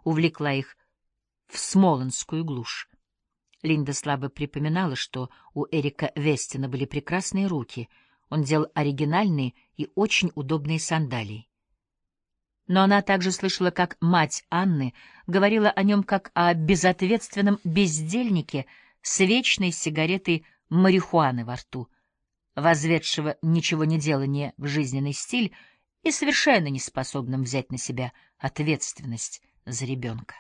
увлекла их в смолонскую глушь. Линда слабо припоминала, что у Эрика Вестина были прекрасные руки. Он делал оригинальные и очень удобные сандалии. Но она также слышала, как мать Анны говорила о нем как о безответственном бездельнике с вечной сигаретой марихуаны во рту, возведшего ничего не делания в жизненный стиль и совершенно неспособным взять на себя ответственность за ребенка.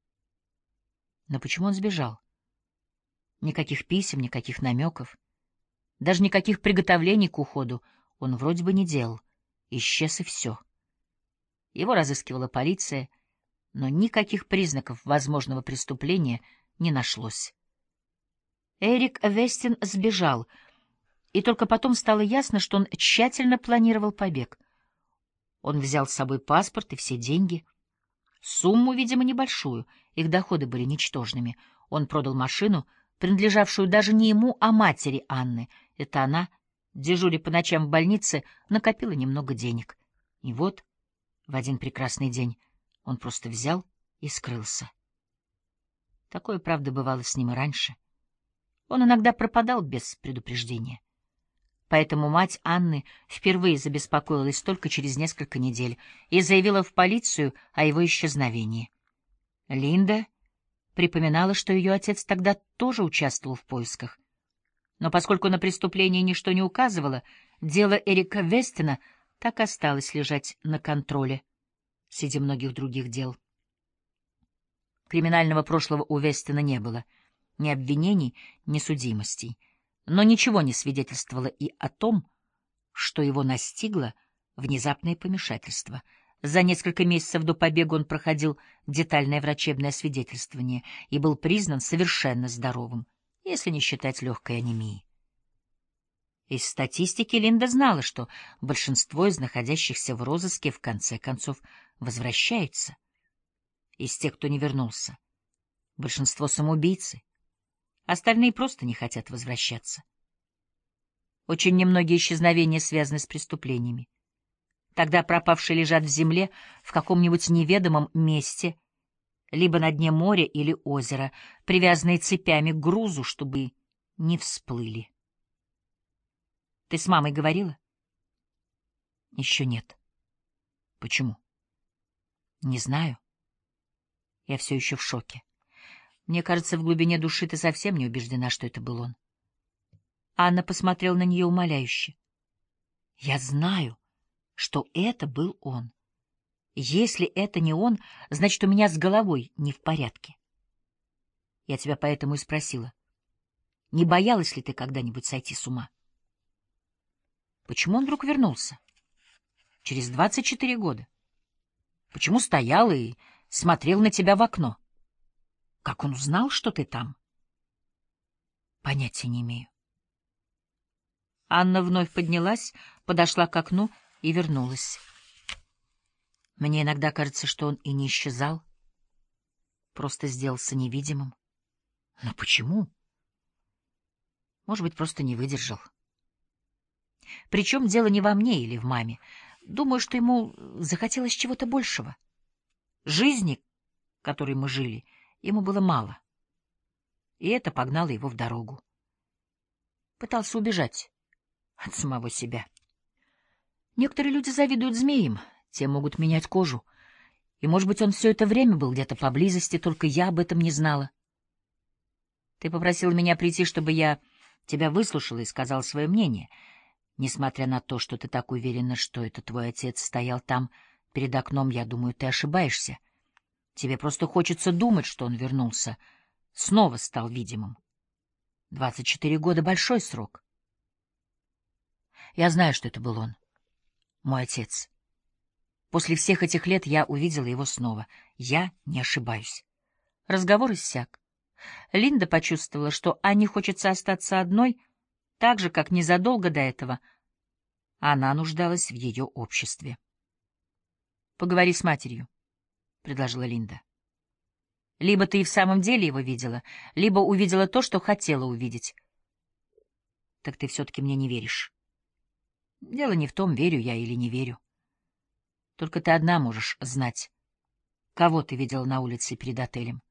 Но почему он сбежал? Никаких писем, никаких намеков, даже никаких приготовлений к уходу он вроде бы не делал. Исчез и все. Его разыскивала полиция, но никаких признаков возможного преступления не нашлось. Эрик Вестин сбежал, и только потом стало ясно, что он тщательно планировал побег. Он взял с собой паспорт и все деньги. Сумму, видимо, небольшую, их доходы были ничтожными. Он продал машину, принадлежавшую даже не ему, а матери Анны. Это она, дежуря по ночам в больнице, накопила немного денег. И вот, в один прекрасный день, он просто взял и скрылся. Такое, правда, бывало с ним и раньше. Он иногда пропадал без предупреждения. Поэтому мать Анны впервые забеспокоилась только через несколько недель и заявила в полицию о его исчезновении. Линда припоминала, что ее отец тогда тоже участвовал в поисках. Но поскольку на преступление ничто не указывало, дело Эрика Вестина так осталось лежать на контроле среди многих других дел. Криминального прошлого у Вестина не было, ни обвинений, ни судимостей. Но ничего не свидетельствовало и о том, что его настигло внезапное помешательство. За несколько месяцев до побега он проходил детальное врачебное освидетельствование и был признан совершенно здоровым, если не считать легкой анемии. Из статистики Линда знала, что большинство из находящихся в розыске в конце концов возвращается. Из тех, кто не вернулся, большинство самоубийцы. Остальные просто не хотят возвращаться. Очень немногие исчезновения связаны с преступлениями. Тогда пропавшие лежат в земле в каком-нибудь неведомом месте, либо на дне моря или озера, привязанные цепями к грузу, чтобы не всплыли. Ты с мамой говорила? Еще нет. Почему? Не знаю. Я все еще в шоке. Мне кажется, в глубине души ты совсем не убеждена, что это был он. Анна посмотрела на нее умоляюще. Я знаю, что это был он. Если это не он, значит, у меня с головой не в порядке. Я тебя поэтому и спросила. Не боялась ли ты когда-нибудь сойти с ума? Почему он вдруг вернулся? Через 24 года. Почему стоял и смотрел на тебя в окно? Как он узнал, что ты там? Понятия не имею. Анна вновь поднялась, подошла к окну и вернулась. Мне иногда кажется, что он и не исчезал, просто сделался невидимым. Но почему? Может быть, просто не выдержал. Причем дело не во мне или в маме. Думаю, что ему захотелось чего-то большего. Жизни, которой мы жили, ему было мало. И это погнало его в дорогу. Пытался убежать от самого себя. Некоторые люди завидуют змеям, те могут менять кожу. И, может быть, он все это время был где-то поблизости, только я об этом не знала. Ты попросила меня прийти, чтобы я тебя выслушала и сказала свое мнение. Несмотря на то, что ты так уверена, что это твой отец стоял там перед окном, я думаю, ты ошибаешься. Тебе просто хочется думать, что он вернулся, снова стал видимым. 24 года — большой срок. Я знаю, что это был он, мой отец. После всех этих лет я увидела его снова. Я не ошибаюсь. Разговор иссяк. Линда почувствовала, что Анне хочется остаться одной, так же, как незадолго до этого она нуждалась в ее обществе. — Поговори с матерью, — предложила Линда. — Либо ты и в самом деле его видела, либо увидела то, что хотела увидеть. — Так ты все-таки мне не веришь. — Дело не в том, верю я или не верю. Только ты одна можешь знать, Кого ты видела на улице перед отелем?